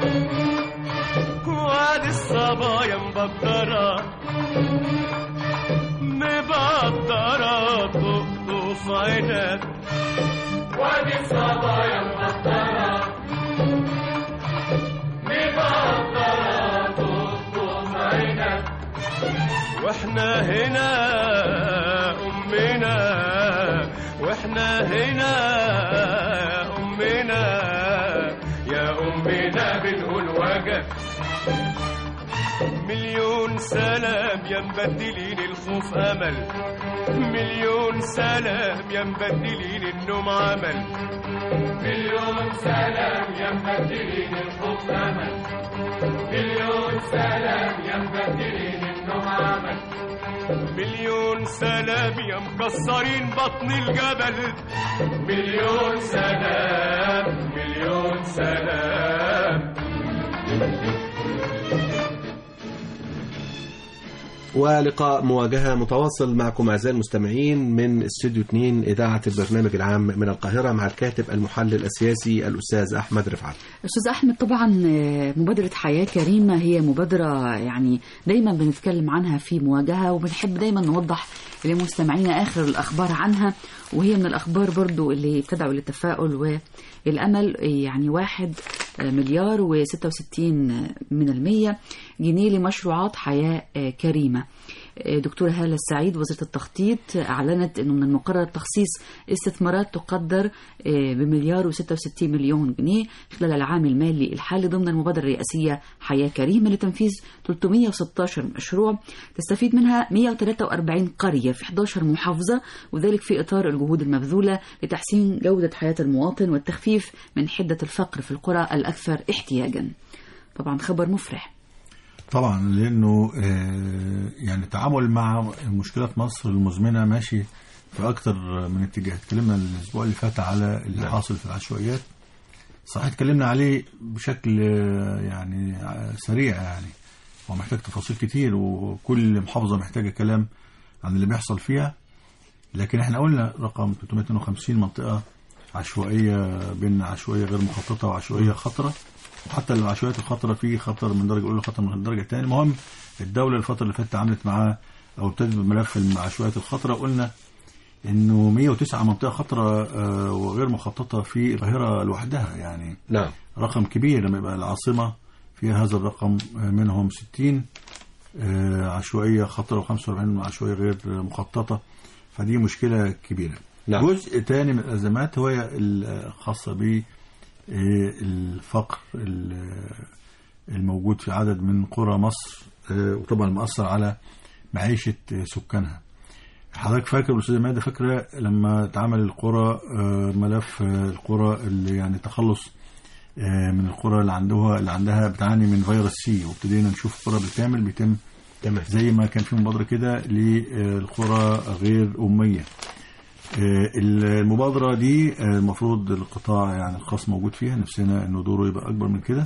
وادي الصبايا مبدرة مبدرة تقطف عينك، وادي الصبايا مبدرة مبدرة تقطف عينك. واحنا هنا أمنا، واحنا هنا أمنا، يا أمنا بنقول وجب. مليون سلام يا مبدلين الخوف امل، مليون سلام يا مبدلين النوم عمل، مليون سلام يا مبدلين الخوف امل، مليون سلام يا مبدلين النوم عمل، مليون سلام يا مكسرين بطن الجبل، مليون سلام مليون سلام. ولقاء مواجهة متواصل معكم أعزائي المستمعين من استوديو اثنين إذاعة البرنامج العام من القاهرة مع الكاتب المحلل السياسي الأستاذ أحمد رفعت. أستاذ أحمد، طبعا مبادرة حياة كريمة هي مبادرة يعني دايما بنتكلم عنها في مواجهة، وبنحب دايما نوضح لمستمعينا آخر الأخبار عنها، وهي من الأخبار برضو اللي بتدعو للتفاؤل والأمل. يعني واحد مليار وستة وستين من المية جنيه لمشروعات حياة كريمة. دكتورة هالة السعيد وزيرة التخطيط أعلنت أنه من المقرر تخصيص استثمارات تقدر بمليار وستة وستين مليون جنيه خلال العام المالي الحالي ضمن المبادرة الرئاسية حياة كريمة لتنفيذ ثلاثمية وستة عشر مشروع تستفيد منها مية وثلاثة وأربعين قرية في إحدى عشرة محافظة، وذلك في إطار الجهود المبذولة لتحسين جودة حياة المواطن والتخفيف من حدة الفقر في القرى الأكثر احتياجا. طبعا خبر مفرح طبعا، لأنه يعني التعامل مع مشكلات مصر المزمنة ماشي في أكتر من اتجاه. اتكلمنا الأسبوع اللي فات على اللي حاصل في العشوائيات، صحيح اتكلمنا عليه بشكل يعني سريع، يعني هو محتاج تفاصيل كتير وكل محافظة محتاجة كلام عن اللي بيحصل فيها، لكن احنا قلنا رقم ثلاثمية واثنين وخمسين منطقة عشوائية، بين عشوائية غير مخططة وعشوائية خطرة، وحتى العشوائيات الخطرة في خطر من درجة أولى وخطر من درجة ثانية. المهم الدولة الفترة اللي فاتت عملت معاه أو ابتدت بملف العشوائيات الخطرة، قلنا إنه مية وتسعة منطقة خطرة وغير مخططة في القاهرة لوحدها، يعني نعم رقم كبير. لما يبقى العاصمة فيها هذا الرقم، منهم ستين عشوائية خطرة وخمسة وأربعين عشوائية غير مخططة، فدي مشكلة كبيرة. نعم. جزء تاني من الأزمات هو الخاصة ب الفقر الموجود في عدد من قرى مصر، وطبعا مأثر على معيشة سكانها. حضرتك فاكر والأستاذة مادة فاكرة لما اتعمل القرى ملف القرى اللي يعني تخلص من القرى اللي عندها اللي عندها بتعاني من فيروس سي، وابتدينا نشوف قرى بالكامل بيتم زي ما كان في مبادرة كده للقرى غير أمية. المبادرة دي المفروض القطاع يعني الخاص موجود فيها، نفسنا انه دوره يبقى اكبر من كده،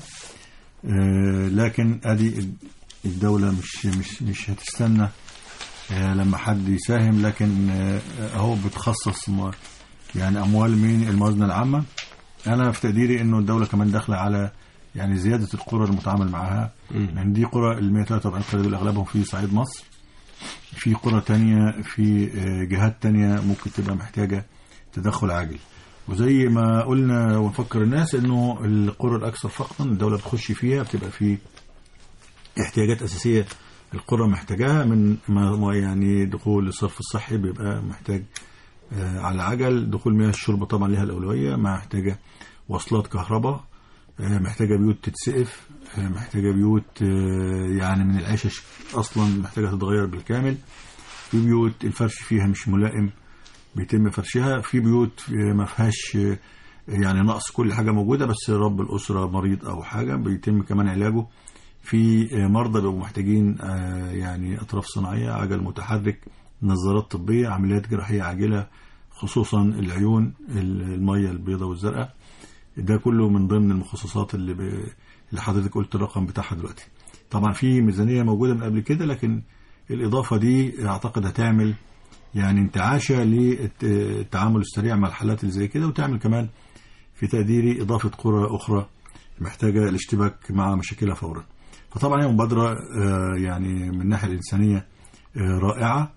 لكن ادي الدولة مش مش مش هتستنى لما حد يساهم، لكن اهو بتخصص يعني اموال من الموازنة العامة. انا في تقديري انه الدولة كمان داخلة على يعني زيادة القرى المتعامل معها، لان دي قرى ال مية وثلاثة وأربعين قرية دول اغلبهم في صعيد مصر، في قرى تانية في جهات تانية ممكن تبقى محتاجة تدخل عاجل. وزي ما قلنا ونفكر الناس انه القرى الاكثر فقرا الدولة بتخش فيها بتبقى في احتياجات اساسية القرى محتاجاها، من ما يعني دخول الصرف الصحي بيبقى محتاج على عجل، دخول مياه الشرب طبعا لها الاولوية، محتاجة وصلات كهرباء، محتاجة بيوت تتسقف، محتاجة بيوت يعني من العيشة أصلا محتاجة تتغير بالكامل، في بيوت الفرش فيها مش ملائم بيتم فرشها، في بيوت ما فيهاش يعني نقص كل حاجة موجودة بس رب الأسرة مريض أو حاجة بيتم كمان علاجه، في مرضى بيبقوا محتاجين يعني أطراف صناعية، عجل متحرك، نظارات طبية، عمليات جراحية عاجلة خصوصا العيون، المية البيضاء والزرقاء. ده كله من ضمن المخصصات اللي ب... اللي حضرتك قلت الرقم بتاعها دلوقتي. طبعا في ميزانية موجودة من قبل كده، لكن الإضافة دي أعتقد هتعمل يعني انتعاشة للتعامل السريع مع الحالات اللي زي كده، وتعمل كمان في تقديري إضافة قرى أخرى محتاجة الاشتباك مع مشاكلها فورا. فطبعا هي مبادرة يعني من الناحية الإنسانية رائعة،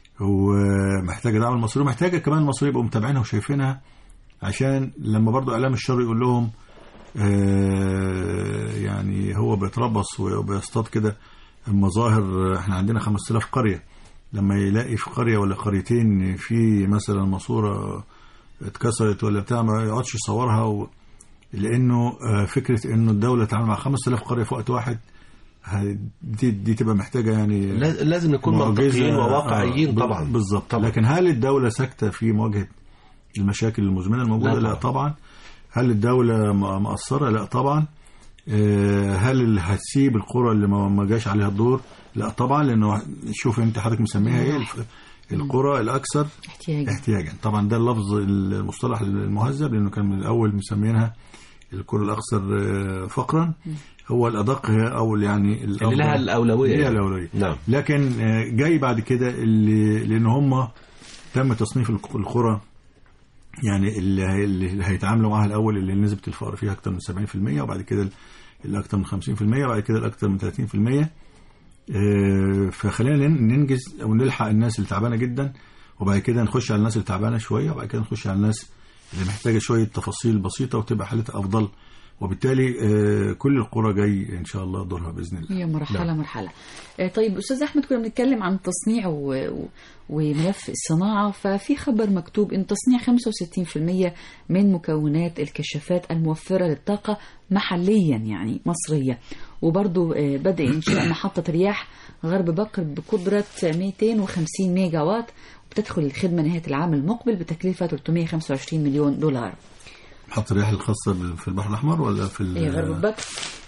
ومحتاجة دعم المصريين، ومحتاجة كمان المصريين يبقوا متابعينها وشايفينها، عشان لما برضو إعلام الشر يقول لهم آه يعني هو بيتربص وبيصطاد كده المظاهر، احنا عندنا خمسة آلاف قرية، لما يلاقي في قرية ولا قريتين في مثلا ماسورة اتكسرت ولا بتاع ما يقعدش يصورها و... لأنه آه فكرة إنه الدولة تعمل مع خمسة آلاف قرية في وقت واحد دي, دي تبقى محتاجة يعني لازم نكون منطقيين وواقعيين طبعا. بالضبط. لكن هل الدولة ساكتة في مواجهة المشاكل المزمنة الموجودة؟ لا, لا طبعا. هل الدولة مقصرة؟ لا طبعا. هل اللي هتسيب القرى اللي ما جاش عليها الدور؟ لا طبعا. لأنه شوف انت حضرتك مسميها ايه، القرى الأكثر احتياجا. احتياجا طبعا، ده اللفظ المصطلح المهذب، لأنه كان من الأول مسمينها القرى الأكثر فقرا. هو الأدق هي أول يعني اللي لها الأولوية. لها الأولوية. نعم. لكن جاي بعد كده اللي لأن هم تم تصنيف القرى يعني اللي, اللي هيتعاملوا معها الأول اللي نسبة الفقر فيها أكثر من سبعين بالمئة، وبعد كده الأكثر من خمسين بالمئة، وبعد كده الأكثر من ثلاثين بالمئة. فخلينا ننجز أو نلحق الناس اللي تعبانة جدا، وبعد كده نخش على الناس اللي تعبانة شوية، وبعد كده نخش على الناس اللي محتاجة شوية تفاصيل بسيطة وتبقى حالتها أفضل. وبالتالي كل القرى جاي إن شاء الله دورها بإذن الله. هي مرحلة لا. مرحلة. طيب أستاذ أحمد، كنا بنتكلم عن التصنيع و... وملف الصناعة، ففي خبر مكتوب إن تصنيع خمسة وستين بالمئة من مكونات الكشافات الموفرة للطاقة محليا يعني مصرية، وبرضو بدأ إنشاء محطة رياح غرب بكر بقدرة مئتين وخمسين ميجا وات، وبتدخل الخدمة نهاية العام المقبل بتكلفة ثلاثمئة وخمسة وعشرين مليون دولار. محطة الرياح الخاصة في البحر الأحمر ولا في هي غرب بكر،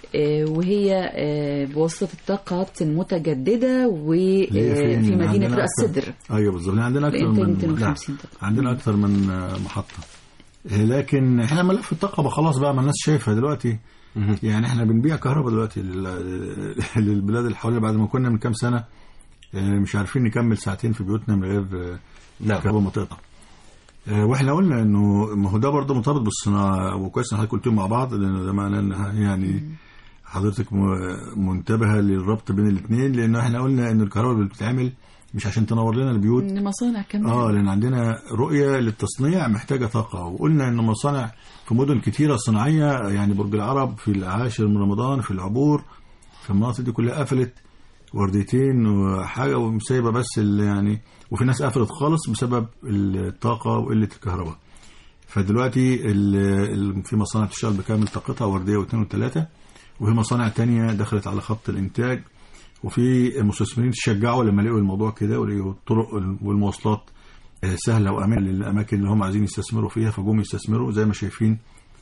وهي بواسطة الطاقات المتجددة وفي مدينة رأس سدر. أيوة بالظبط. عندنا أكثر من عندنا أكثر من محطة. لكن إحنا ملف الطاقة خلاص بقى ما الناس شايفها دلوقتي. يعني إحنا بنبيع كهرباء دلوقتي للبلاد اللي حوالينا، بعد ما كنا من كام سنة مش عارفين نكمل ساعتين في بيوتنا من غير كهرباء ما تقطع. واحنا قلنا انه ما هو ده برضه مرتبط بالصناعه، وكويس ان حضرتك قلتوا مع بعض، لان ده معناه ان يعني حضرتك منتبهه للربط بين الاثنين، لان احنا قلنا ان الكهرباء اللي بتتعمل مش عشان تنور لنا البيوت، مصانع كمان. اه لان عندنا رؤيه للتصنيع محتاجه طاقه، وقلنا ان مصانع في مدن كتيره صناعيه، يعني برج العرب في العاشر من رمضان، في العبور، في المناطق دي كلها قفلت ورديتين وحاجه ومسيبه بس يعني، وفي ناس قفلت خالص بسبب الطاقة وقلة الكهرباء. فدلوقتي في مصانع تشتغل بكامل طاقتها، وردية واثنين وثلاثة، وفي مصانع تانية دخلت على خط الإنتاج، وفي المستثمرين تشجعوا لما لقوا الموضوع كده ولقوا الطرق والمواصلات سهلة وأمان للأماكن اللي هم عايزين يستثمروا فيها، فجوم يستثمروا. زي ما شايفين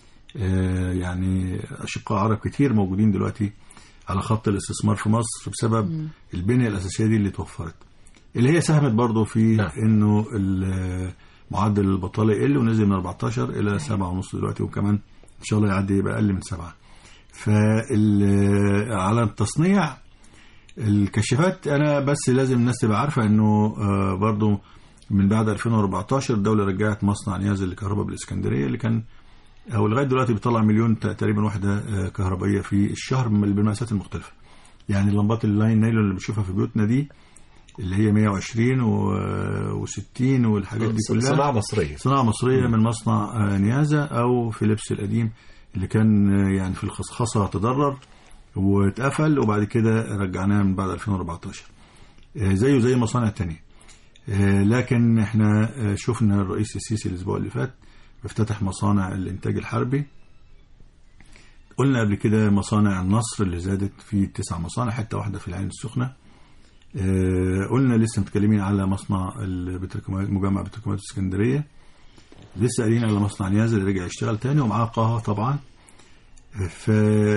يعني أشقاء عرب كتير موجودين دلوقتي على خط الاستثمار في مصر بسبب البنية الأساسية دي اللي توفرت، اللي هي ساهمت برضو في لا. انه معدل البطاله يقل ونزل من أربعتاشر الى سبعة ونص دلوقتي، وكمان ان شاء الله يعدي يبقى اقل من سبعة. فعلى التصنيع الكشافات انا بس لازم الناس تبقى عارفه انه برضو من بعد ألفين وأربعتاشر الدوله رجعت مصنع نيازل للكهرباء بالاسكندريه، اللي كان او لغايه دلوقتي بيطلع مليون تقريبا وحده كهربائيه في الشهر بالمقاسات المختلفه. يعني اللمبات اللاين نايلون اللي بنشوفها في بيوتنا دي اللي هي مئة وعشرين وستين والحاجات دي كلها صناعة مصرية صناعة مصرية من مصنع نيازة أو فيليبس القديم اللي كان يعني في الخصخصة تضرر واتقفل، وبعد كده رجعناه من بعد ألفين وأربعتاشر زيه زي مصانع تانية. لكن احنا شفنا الرئيس السيسي الأسبوع اللي فات بيفتتح مصانع الإنتاج الحربي. قلنا قبل كده مصانع النصر اللي زادت في تسع مصانع، حتى واحدة في العين السخنة. آه قلنا لسه متكلمين على مصنع مجمع بتروكيماويات اسكندريه، لسه قايلين على مصنع نيازل اللي رجع يشتغل تاني، ومعاه قاهه طبعا. ف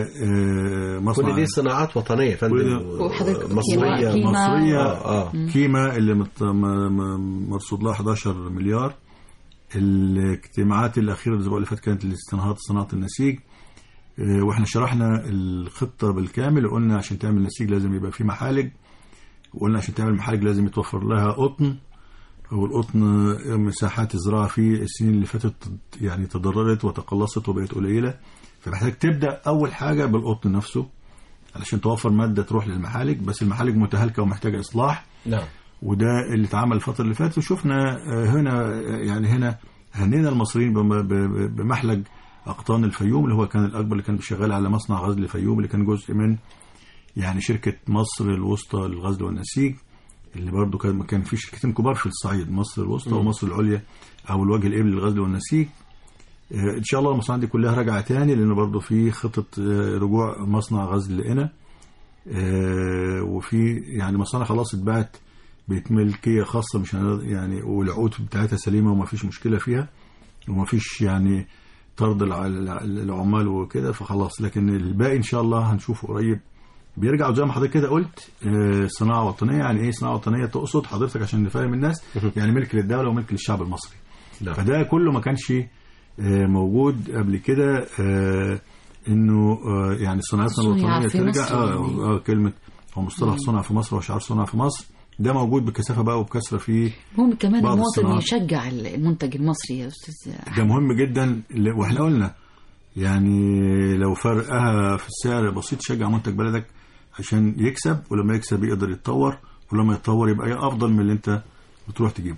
مصنع كل دي صناعات وطنيه فندم مصريه كيما مصريه آه. آه. كيما اللي مت... مرصود لها حداشر مليار. الاجتماعات الاخيره الاسبوع اللي فات كانت لاستنهاض صناعه النسيج، آه واحنا شرحنا الخطه بالكامل، وقلنا عشان تعمل نسيج لازم يبقى في محالج، وقلنا عشان تعمل محالج لازم يتوفر لها قطن، والقطن مساحات الزراعة في السنين اللي فاتت يعني تضررت وتقلصت وبقت قليلة، فمحتاج تبدأ أول حاجة بالقطن نفسه علشان توفر مادة تروح للمحالج، بس المحالج متهالكة ومحتاجة إصلاح. نعم. وده اللي اتعمل الفترة اللي فاتت، وشفنا هنا يعني هنا هنينا المصريين بمحلج أقطان الفيوم اللي هو كان الأكبر، اللي كان بيشغل على مصنع غزل الفيوم اللي كان جزء من يعني شركة مصر الوسطى للغزل والنسيج، اللي برضو كان كان في شركتين كبار في الصعيد، مصر الوسطى ومصر العليا أو الوجه الإبلي للغزل والنسيج. إن شاء الله المصانع دي كلها راجعة تاني، لأنه برضو في خطة رجوع مصنع غزل لقنا آه وفي يعني مصانع خلاص اتباعت بقت ملكيه خاصه، مش يعني والعقود بتاعتها سليمه وما فيش مشكله فيها وما فيش يعني طرد العمال وكده، فخلاص. لكن الباقي ان شاء الله هنشوفه قريب بيرجعوا زي ما حضرتك كده قلت. آه صناعه وطنيه. يعني ايه صناعه وطنيه؟ تقصد حضرتك عشان نفهم الناس يعني ملك للدوله وملك للشعب المصري. لا. فده كله ما كانش آه موجود قبل كده. آه انه آه يعني صناعتنا الوطنيه ترجع آه, آه كلمه هو مصطلح صنع في مصر وشعار صنع في مصر ده موجود بكثافه بقى وبكثره في مهم كمان المواطن يشجع المنتج المصري يا استاذ. ده مهم جدا. واحنا قلنا يعني لو فرقها في السعر بسيط شجع منتج بلدك عشان يكسب، ولما يكسب يقدر يتطور، ولما يتطور يبقى افضل من اللي انت بتروح تجيبه.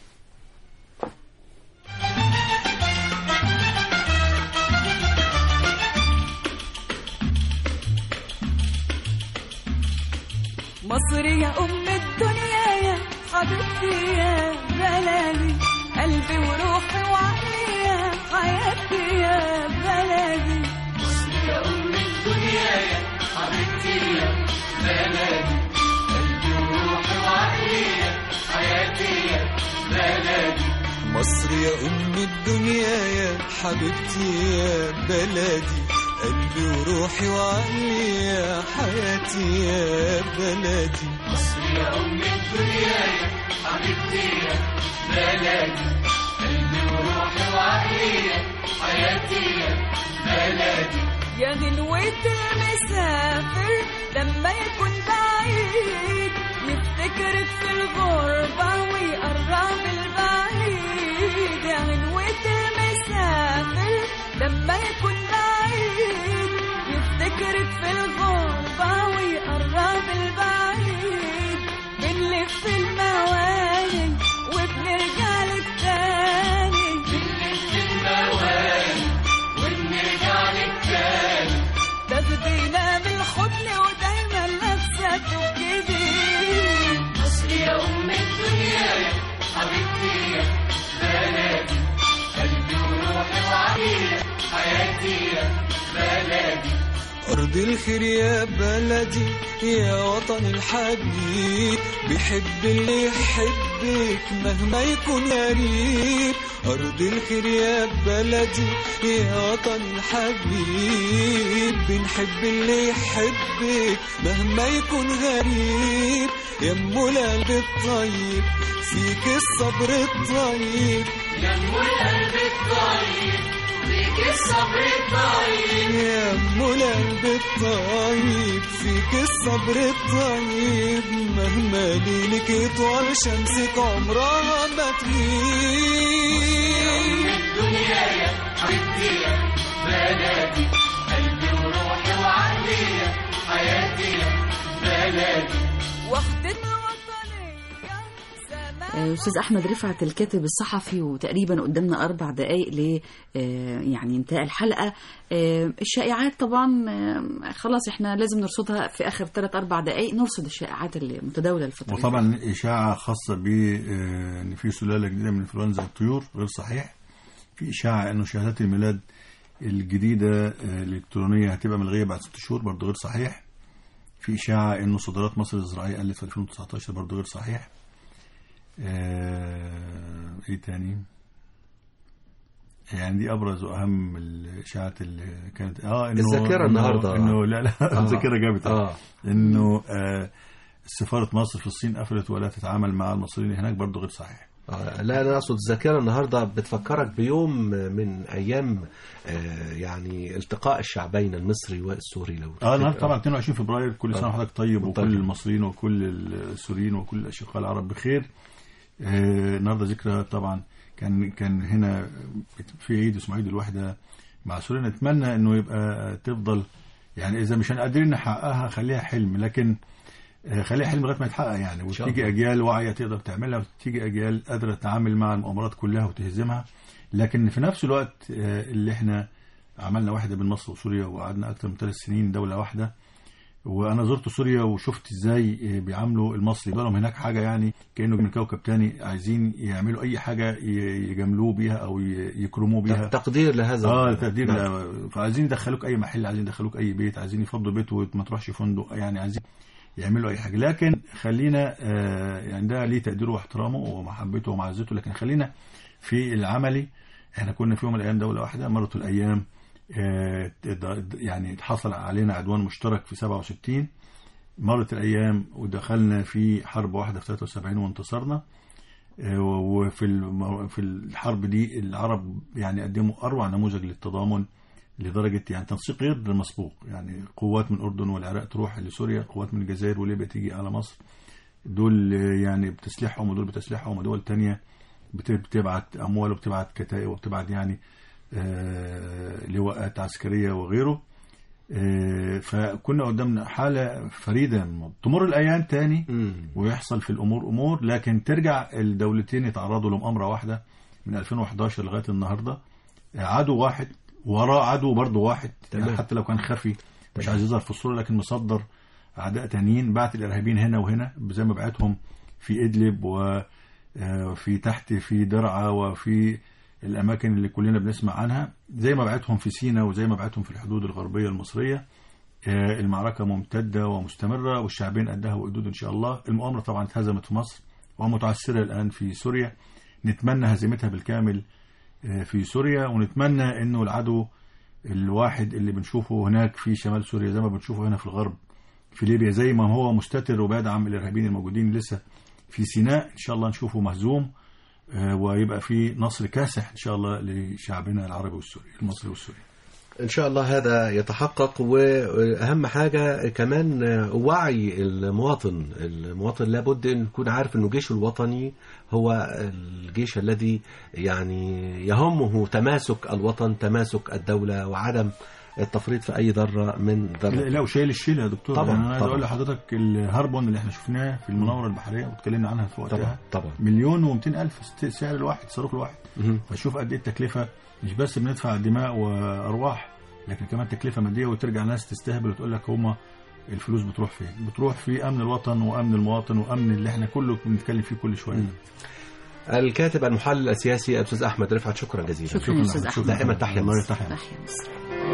مصر يا أم الدنيا يا حبيبتي يا بلدي، قلبي وروحي وعقلي يا حياتي يا بلدي. مصر يا أم الدنيا يا حبيبتي يا بلدي، قلبي وروحي وعقلي يا حياتي يا بلدي. مصر يا أم الدنيا يا حبيبتي يا بلدي، قلبي وروحي وعقلي يا حياتي يا بلدي. مصر يا أم الدنيا يا حبيبتي يا بلدي، قلبي وروحي وعقلي يا حياتي يا بلدي. يا غنوة المسافر لما يكون بعيد يفتكرك في الغربة ويقرب البعيد. يا غنوة المسافر لما يكون بعيد يفتكرك في الغربة ويقرب البعيد. بنلف المواني وبنرجع لك تاني، بنلف المواني وبنرجع لك تاني. تاخدينا بالحضن ودايما لابسة توب جديد. مصر يا أم الدنيا يا حبيبتي يا بلدي، قلبي وروحي وعقلي حياتي يا بلدي. أرض الخير يا بلدي يا وطن الحبيب، بيحب اللي يحبك مهما يكون غريب. أرض الخير يا بلدي يا وطن الحبيب، بنحب اللي يحبك مهما يكون غريب. يا أم القلب الطيب فيك الصبر الطيب، يا أم القلب الطيب فيك الصبر الطيب. يا أم القلب الطيب فيك الصبر الطيب، مهما ليلك يطول شمسك عمرها ما تغيب. الدنيا يا حبيبتي يا بلدي، قلبي وروحي وعقلي يا حياتي يا بلدي. وحدتنا أستاذ أحمد رفعت الكاتب الصحفي، وتقريبا قدامنا أربع دقايق ل يعني انتهاء الحلقة. الشائعات طبعا خلاص احنا لازم نرصدها في آخر ثلاث أربع دقايق، نرصد الشائعات المتداولة الفترة. وطبعا إشاعة خاصة بأن في سلالة جديدة من إنفلونزا الطيور غير صحيح. في إشاعة أنه شهادات الميلاد الجديدة الإلكترونية هتبقى ملغية بعد ست شهور، برضه غير صحيح. في إشاعة أنه صادرات مصر الزراعية قلت في ألفين وتسعتاشر، برضه غير صحيح. آه، ايه تاني؟ يعني دي ابرز واهم الاشاعات اللي كانت اه انه الذاكره النهارده انه لا لا آه. الذاكره جابت آه. انه آه سفاره مصر في الصين قفلت ولا تتعامل مع المصريين هناك، برضو غير صحيح. آه لا انا اقصد الذاكره النهارده بتفكرك بيوم من ايام آه يعني التقاء الشعبين المصري والسوري. لو اه النهارده طبعا اثنين وعشرين فبراير، كل سنه وحضرتك طيب وكل المصريين وكل السوريين وكل الاشقاء العرب بخير. آه النهارده ذكرى طبعا كان كان هنا في عيد اسمه عيد الوحده مع سوريا. نتمنى انه يبقى تفضل يعني اذا مش قادرين نحققها خليها حلم، لكن آه خليها حلم لغايه ما يتحقق يعني، وتيجي اجيال واعيه تقدر تعملها، وتيجي اجيال قادره تتعامل مع المؤامرات كلها وتهزمها. لكن في نفس الوقت آه اللي احنا عملنا واحده بين مصر وسوريا وقعدنا اكثر من ثلاث سنين دوله واحده، وانا زرت سوريا وشفت ازاي بيعاملوا المصري، بقى لهم هناك حاجه يعني كانه من كوكب تاني، عايزين يعملوا اي حاجه يجاملوه بيها او يكرموه بيها، تقدير لهذا اه تقدير ل... فعايزين يدخلوك اي محل، عايزين يدخلوك اي بيت، عايزين يفضوا بيت وما تروحش فندق، يعني عايزين يعملوا اي حاجه. لكن خلينا آه يعني ده ليه تقديره واحترامه ومحبته ومعزته، لكن خلينا في العملي. احنا كنا في يوم من الايام دوله واحده، مرت الايام آه يعني حصل علينا عدوان مشترك في سبعة وستين، مرت الايام ودخلنا في حرب واحده في ثلاثة وسبعين وانتصرنا. آه وفي في الحرب دي العرب يعني قدموا اروع نموذج للتضامن لدرجة يعني تنسيق غير مسبوق، يعني قوات من الأردن والعراق تروح لسوريا، قوات من الجزائر وليبيا تيجي على مصر، دول يعني بتسلحهم ودول بتسلحهم، ودول تانية بتبعت أموال وبتبعت كتائب وبتبعت يعني آه لواءات عسكرية وغيره. آه فكنا قدامنا حالة فريدة. تمر الأيام تاني ويحصل في الأمور أمور، لكن ترجع الدولتين يتعرضوا لمؤامرة واحدة من ألفين وإحدى عشر لغاية النهاردة، عدو واحد وراه عدو برضه واحد، يعني حتى لو كان خفي مش عايز يظهر في الصورة، لكن مصدر أعداء تانيين، بعت الإرهابيين هنا وهنا زي ما بعتهم في إدلب وفي تحت في درعا وفي الأماكن اللي كلنا بنسمع عنها، زي ما بعتهم في سيناء وزي ما بعتهم في الحدود الغربية المصرية. المعركة ممتدة ومستمرة والشعبين قدها وقدود إن شاء الله. المؤامرة طبعا اتهزمت في مصر ومتعثرة الآن في سوريا، نتمنى هزيمتها بالكامل في سوريا، ونتمنى انه العدو الواحد اللي بنشوفه هناك في شمال سوريا زي ما بنشوفه هنا في الغرب في ليبيا، زي ما هو مستتر وبيدعم الارهابيين الموجودين لسه في سيناء، ان شاء الله نشوفه مهزوم ويبقى في نصر كاسح ان شاء الله لشعبنا العربي والسوري المصري والسوري إن شاء الله. هذا يتحقق. وأهم حاجة كمان وعي المواطن. المواطن لابد أن يكون عارف أنه جيشه الوطني هو الجيش الذي يعني يهمه تماسك الوطن، تماسك الدولة، وعدم التفريط في أي ذرة من ذرة. لا وشايل الشيل يا دكتور. طبعا يعني أنا عايز طبعا. أقول لحضرتك الهربون اللي احنا شفناه في المناورة البحرية واتكلمنا عنها في وقتها، طبعا طبعا. مليون ومئتين ألف سعر الواحد، صاروخ الواحد. فشوف قد إيه التكلفة، مش بس بندفع دماء وأرواح لكن كمان تكلفة مادية، وترجع ناس تستهبل وتقول لك هما الفلوس بتروح فين؟ بتروح في أمن الوطن وأمن المواطن وأمن اللي احنا كله بنتكلم فيه كل شوية. الكاتب المحلل السياسي الأستاذ أحمد رفعت، شكرا جزيلا. شكرا أستاذ أحمد. دائما تحيا مصر. تحيا مصر.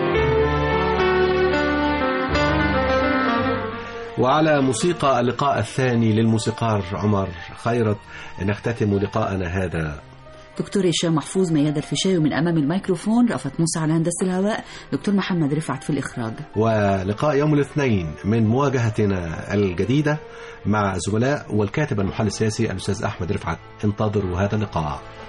وعلى موسيقى اللقاء الثاني للموسيقار عمر خيرت نختتم لقاءنا هذا. دكتور هشام محفوظ، مياد الفيشاوي من أمام الميكروفون، رأفت موسى على هندسة الهواء، دكتور محمد رفعت في الإخراج. ولقاء يوم الاثنين من مواجهتنا الجديدة مع زملاء والكاتب المحلل السياسي الأستاذ أحمد رفعت. انتظروا هذا اللقاء.